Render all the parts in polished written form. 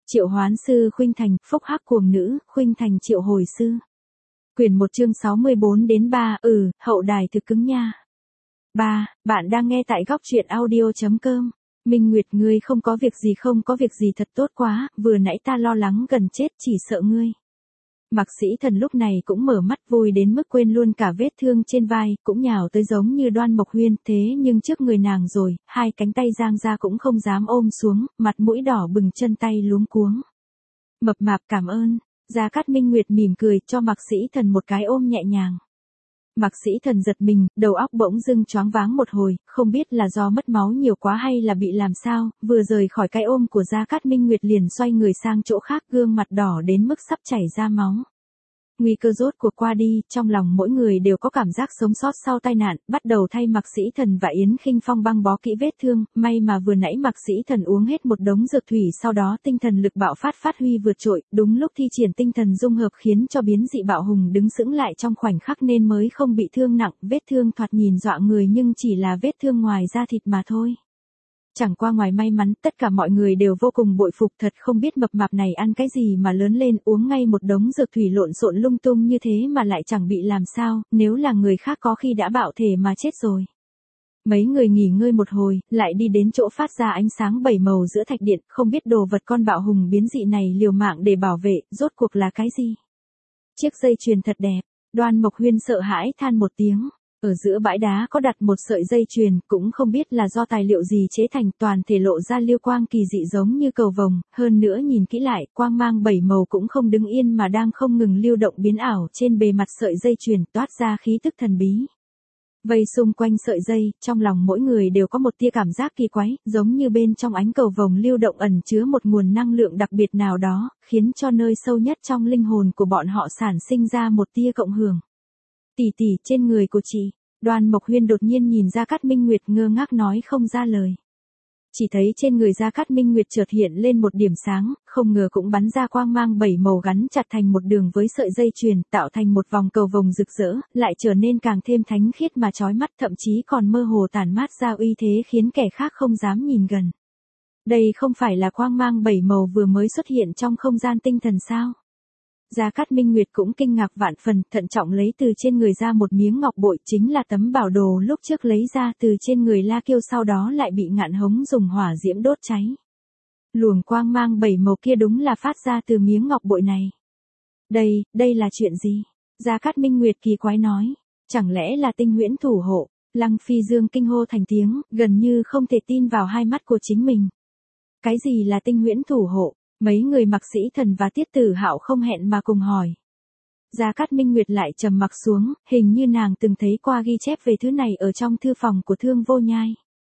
Triệu hoán sư khuynh thành, phúc hắc cuồng nữ, khuynh thành triệu hồi sư. Quyển 1 chương 64-3, hậu đài thực cứng nha. 3. Bạn đang nghe tại góc truyện audio.com. Minh Nguyệt, ngươi không có việc gì thật tốt quá, vừa nãy ta lo lắng gần chết, chỉ sợ ngươi. Mạc Sĩ Thần lúc này cũng mở mắt vui đến mức quên luôn cả vết thương trên vai, cũng nhào tới giống như Đoan Mộc Huyên, thế nhưng trước người nàng rồi, hai cánh tay giang ra cũng không dám ôm xuống, mặt mũi đỏ bừng, chân tay luống cuống. Mập mạp cảm ơn. Gia Cát Minh Nguyệt mỉm cười cho Mạc Sĩ Thần một cái ôm nhẹ nhàng. Mạc Sĩ Thần giật mình, đầu óc bỗng dưng choáng váng một hồi, không biết là do mất máu nhiều quá hay là bị làm sao, vừa rời khỏi cái ôm của Gia Cát Minh Nguyệt liền xoay người sang chỗ khác, gương mặt đỏ đến mức sắp chảy ra máu. Nguy cơ rốt cuộc qua đi, trong lòng mỗi người đều có cảm giác sống sót sau tai nạn, bắt đầu thay Mạc Sĩ Thần và Yến Khinh Phong băng bó kỹ vết thương, may mà vừa nãy Mạc Sĩ Thần uống hết một đống dược thủy, sau đó tinh thần lực bạo phát huy vượt trội, đúng lúc thi triển tinh thần dung hợp khiến cho biến dị bạo hùng đứng sững lại trong khoảnh khắc nên mới không bị thương nặng, vết thương thoạt nhìn dọa người nhưng chỉ là vết thương ngoài da thịt mà thôi. Chẳng qua ngoài may mắn, tất cả mọi người đều vô cùng bội phục, thật không biết mập mạp này ăn cái gì mà lớn lên uống ngay một đống dược thủy lộn xộn lung tung như thế mà lại chẳng bị làm sao, nếu là người khác có khi đã bạo thể mà chết rồi. Mấy người nghỉ ngơi một hồi, lại đi đến chỗ phát ra ánh sáng bảy màu giữa thạch điện, không biết đồ vật con bạo hùng biến dị này liều mạng để bảo vệ, rốt cuộc là cái gì? Chiếc dây chuyền thật đẹp, Đoan Mộc Huyên sợ hãi than một tiếng. Ở giữa bãi đá có đặt một sợi dây chuyền, cũng không biết là do tài liệu gì chế thành, toàn thể lộ ra liêu quang kỳ dị giống như cầu vồng, hơn nữa nhìn kỹ lại, quang mang bảy màu cũng không đứng yên mà đang không ngừng lưu động biến ảo trên bề mặt sợi dây chuyền, toát ra khí tức thần bí. Vây xung quanh sợi dây, trong lòng mỗi người đều có một tia cảm giác kỳ quái, giống như bên trong ánh cầu vồng lưu động ẩn chứa một nguồn năng lượng đặc biệt nào đó, khiến cho nơi sâu nhất trong linh hồn của bọn họ sản sinh ra một tia cộng hưởng. Tỷ, trên người của chị. Đoan Mộc Huyên đột nhiên nhìn Gia Cát Minh Nguyệt ngơ ngác nói không ra lời. Chỉ thấy trên người Gia Cát Minh Nguyệt chợt hiện lên một điểm sáng, không ngờ cũng bắn ra quang mang bảy màu gắn chặt thành một đường với sợi dây chuyền, tạo thành một vòng cầu vồng rực rỡ, lại trở nên càng thêm thánh khiết mà chói mắt, thậm chí còn mơ hồ tản mát ra uy thế khiến kẻ khác không dám nhìn gần. Đây không phải là quang mang bảy màu vừa mới xuất hiện trong không gian tinh thần sao? Gia Cát Minh Nguyệt cũng kinh ngạc vạn phần, thận trọng lấy từ trên người ra một miếng ngọc bội, chính là tấm bảo đồ lúc trước lấy ra từ trên người La Kiêu, sau đó lại bị Ngạn Hống dùng hỏa diễm đốt cháy. Luồng quang mang bảy màu kia đúng là phát ra từ miếng ngọc bội này. Đây là chuyện gì? Gia Cát Minh Nguyệt kỳ quái nói, chẳng lẽ là Tinh Huyễn thủ hộ? Lăng Phi Dương kinh hô thành tiếng, gần như không thể tin vào hai mắt của chính mình. Cái gì là Tinh Huyễn thủ hộ? Mấy người Mạc Sĩ Thần và Tiết Tử Hạo không hẹn mà cùng hỏi. Gia Cát Minh Nguyệt lại trầm mặc xuống, hình như nàng từng thấy qua ghi chép về thứ này ở trong thư phòng của Thương Vô Nhai.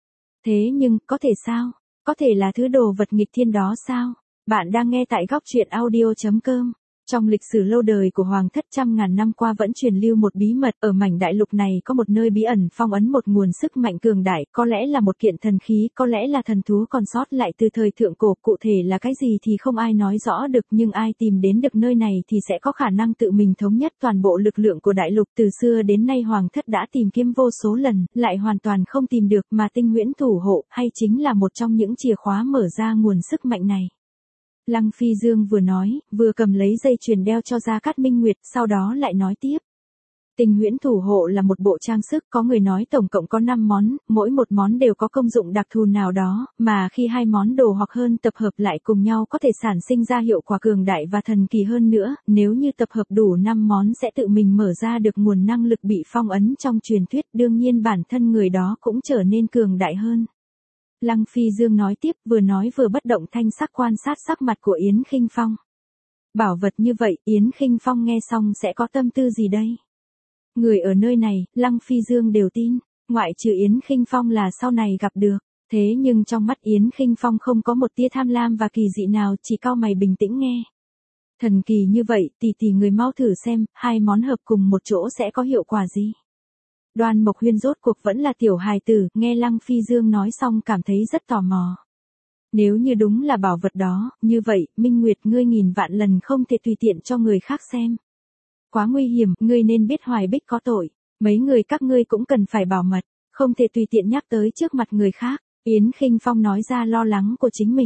Thế nhưng, có thể sao? Có thể là thứ đồ vật nghịch thiên đó sao? Bạn đang nghe tại góc truyện audio.com. Trong lịch sử lâu đời của Hoàng thất trăm ngàn năm qua vẫn truyền lưu một bí mật, ở mảnh đại lục này có một nơi bí ẩn phong ấn một nguồn sức mạnh cường đại, có lẽ là một kiện thần khí, có lẽ là thần thú còn sót lại từ thời thượng cổ, cụ thể là cái gì thì không ai nói rõ được, nhưng ai tìm đến được nơi này thì sẽ có khả năng tự mình thống nhất toàn bộ lực lượng của đại lục. Từ xưa đến nay Hoàng thất đã tìm kiếm vô số lần, lại hoàn toàn không tìm được, mà Tinh Huyễn thủ hộ hay chính là một trong những chìa khóa mở ra nguồn sức mạnh này. Lăng Phi Dương vừa nói, vừa cầm lấy dây chuyền đeo cho Gia Cát Minh Nguyệt, sau đó lại nói tiếp. Tinh Huyễn thủ hộ là một bộ trang sức, có người nói tổng cộng có 5 món, mỗi một món đều có công dụng đặc thù nào đó, mà khi hai món đồ hoặc hơn tập hợp lại cùng nhau có thể sản sinh ra hiệu quả cường đại và thần kỳ hơn nữa, nếu như tập hợp đủ 5 món sẽ tự mình mở ra được nguồn năng lực bị phong ấn trong truyền thuyết, đương nhiên bản thân người đó cũng trở nên cường đại hơn. Lăng Phi Dương nói tiếp, vừa nói vừa bất động thanh sắc quan sát sắc mặt của Yến Khinh Phong. Bảo vật như vậy, Yến Khinh Phong nghe xong sẽ có tâm tư gì đây? Người ở nơi này, Lăng Phi Dương đều tin, ngoại trừ Yến Khinh Phong là sau này gặp được. Thế nhưng trong mắt Yến Khinh Phong không có một tia tham lam và kỳ dị nào, chỉ cau mày bình tĩnh nghe. Thần kỳ như vậy, tỷ người mau thử xem, hai món hợp cùng một chỗ sẽ có hiệu quả gì? Đoan Mộc Huyên rốt cuộc vẫn là tiểu hài tử, nghe Lăng Phi Dương nói xong cảm thấy rất tò mò. Nếu như đúng là bảo vật đó, như vậy, Minh Nguyệt ngươi nghìn vạn lần không thể tùy tiện cho người khác xem. Quá nguy hiểm, ngươi nên biết Hoài Bích có tội, mấy người các ngươi cũng cần phải bảo mật, không thể tùy tiện nhắc tới trước mặt người khác. Yến Khinh Phong nói ra lo lắng của chính mình.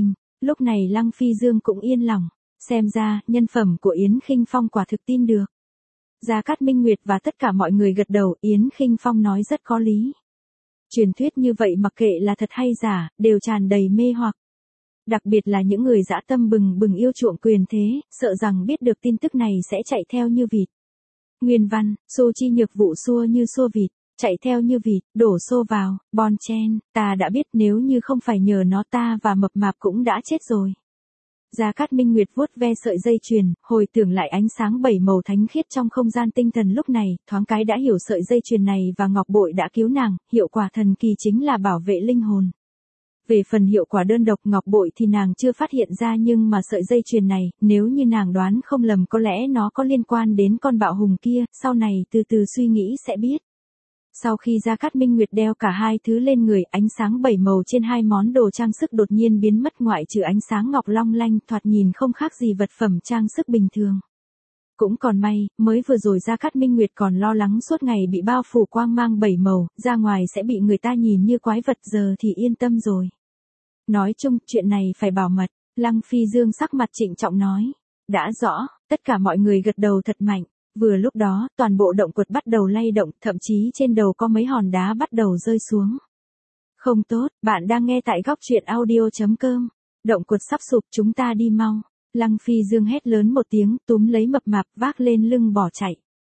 Lúc này Lăng Phi Dương cũng yên lòng, xem ra, nhân phẩm của Yến Khinh Phong quả thực tin được. Gia Cát Minh Nguyệt và tất cả mọi người gật đầu, Yến Khinh Phong nói rất có lý. Truyền thuyết như vậy mặc kệ là thật hay giả, đều tràn đầy mê hoặc. Đặc biệt là những người dã tâm bừng bừng yêu chuộng quyền thế, sợ rằng biết được tin tức này sẽ chạy theo như vịt. Nguyên văn, Xô Chi Nhược vụ xua như xua vịt, chạy theo như vịt, đổ xô vào, bon chen, ta đã biết nếu như không phải nhờ nó ta và mập mạp cũng đã chết rồi. Gia Cát Minh Nguyệt vuốt ve sợi dây chuyền, hồi tưởng lại ánh sáng bảy màu thánh khiết trong không gian tinh thần lúc này, thoáng cái đã hiểu sợi dây chuyền này và ngọc bội đã cứu nàng, hiệu quả thần kỳ chính là bảo vệ linh hồn. Về phần hiệu quả đơn độc ngọc bội thì nàng chưa phát hiện ra, nhưng mà sợi dây chuyền này, nếu như nàng đoán không lầm có lẽ nó có liên quan đến con bạo hùng kia, sau này từ từ suy nghĩ sẽ biết. Sau khi Gia Cát Minh Nguyệt đeo cả hai thứ lên người, ánh sáng bảy màu trên hai món đồ trang sức đột nhiên biến mất, ngoại trừ ánh sáng ngọc long lanh thoạt nhìn không khác gì vật phẩm trang sức bình thường. Cũng còn may, mới vừa rồi Gia Cát Minh Nguyệt còn lo lắng suốt ngày bị bao phủ quang mang bảy màu, ra ngoài sẽ bị người ta nhìn như quái vật, giờ thì yên tâm rồi. Nói chung, chuyện này phải bảo mật, Lăng Phi Dương sắc mặt trịnh trọng nói. Đã rõ, tất cả mọi người gật đầu thật mạnh. Vừa lúc đó, toàn bộ động quật bắt đầu lay động, thậm chí trên đầu có mấy hòn đá bắt đầu rơi xuống. Không tốt, bạn đang nghe tại góc truyện audio.com. Động quật sắp sụp, chúng ta đi mau. Lăng Phi Dương hét lớn một tiếng, túm lấy mập mạp vác lên lưng bỏ chạy.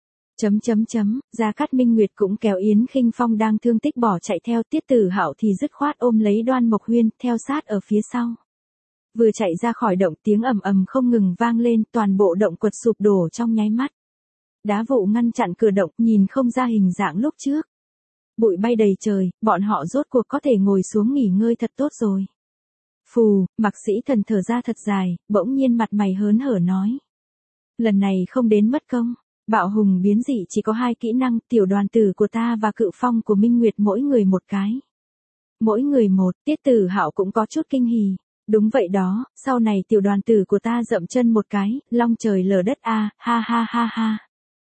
Gia Cát Minh Nguyệt cũng kéo Yến Khinh Phong đang thương tích bỏ chạy theo, Tiết Tử Hạo thì dứt khoát ôm lấy Đoan Mộc Huyên, theo sát ở phía sau. Vừa chạy ra khỏi động, tiếng ầm ầm không ngừng vang lên, toàn bộ động quật sụp đổ trong nháy mắt. Đá vụn ngăn chặn cửa động, nhìn không ra hình dạng lúc trước. Bụi bay đầy trời, bọn họ rốt cuộc có thể ngồi xuống nghỉ ngơi thật tốt rồi. Phù, Mạc Sĩ Thần thở ra thật dài, bỗng nhiên mặt mày hớn hở nói. Lần này không đến mất công. Bạo hùng biến dị chỉ có 2 kỹ năng, tiểu đoàn tử của ta và cự phong của Minh Nguyệt mỗi người một cái. Mỗi người một, Tiết Tử Hạo cũng có chút kinh hỉ. Đúng vậy đó, sau này tiểu đoàn tử của ta dậm chân một cái, long trời lở đất a, ha ha ha ha.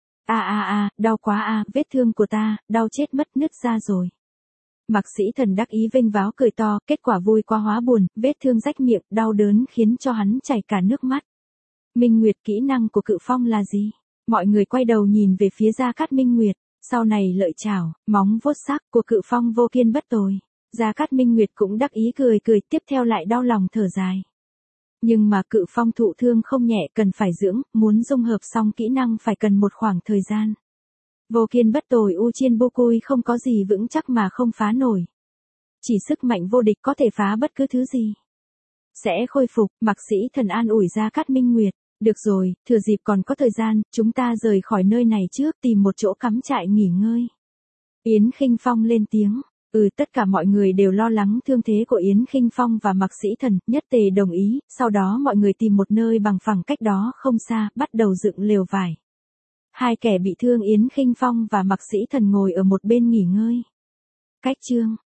Đau quá a, vết thương của ta, đau chết mất, nứt ra rồi. Mạc Sĩ Thần đắc ý vênh váo cười to, kết quả vui quá hóa buồn, vết thương rách miệng, đau đớn khiến cho hắn chảy cả nước mắt. Minh Nguyệt, kỹ năng của cự phong là gì? Mọi người quay đầu nhìn về phía Gia Cát Minh Nguyệt, sau này lợi chảo, móng vuốt sắc của cự phong vô kiên bất tồi. Gia Cát Minh Nguyệt cũng đắc ý cười cười, tiếp theo lại đau lòng thở dài. Nhưng mà cự phong thụ thương không nhẹ, cần phải dưỡng, muốn dung hợp xong kỹ năng phải cần một khoảng thời gian. Vô kiên bất tồi U Chiên Bô Cui không có gì vững chắc mà không phá nổi. Chỉ sức mạnh vô địch có thể phá bất cứ thứ gì. Sẽ khôi phục, Mạc Sĩ Thần an ủi Gia Cát Minh Nguyệt. Được rồi, thừa dịp còn có thời gian, chúng ta rời khỏi nơi này trước, tìm một chỗ cắm trại nghỉ ngơi. Yến Khinh Phong lên tiếng. Tất cả mọi người đều lo lắng thương thế của Yến Khinh Phong và Mạc Sĩ Thần, nhất tề đồng ý, sau đó mọi người tìm một nơi bằng phẳng cách đó không xa, bắt đầu dựng lều vải. 2 kẻ bị thương Yến Khinh Phong và Mạc Sĩ Thần ngồi ở một bên nghỉ ngơi. Cách chương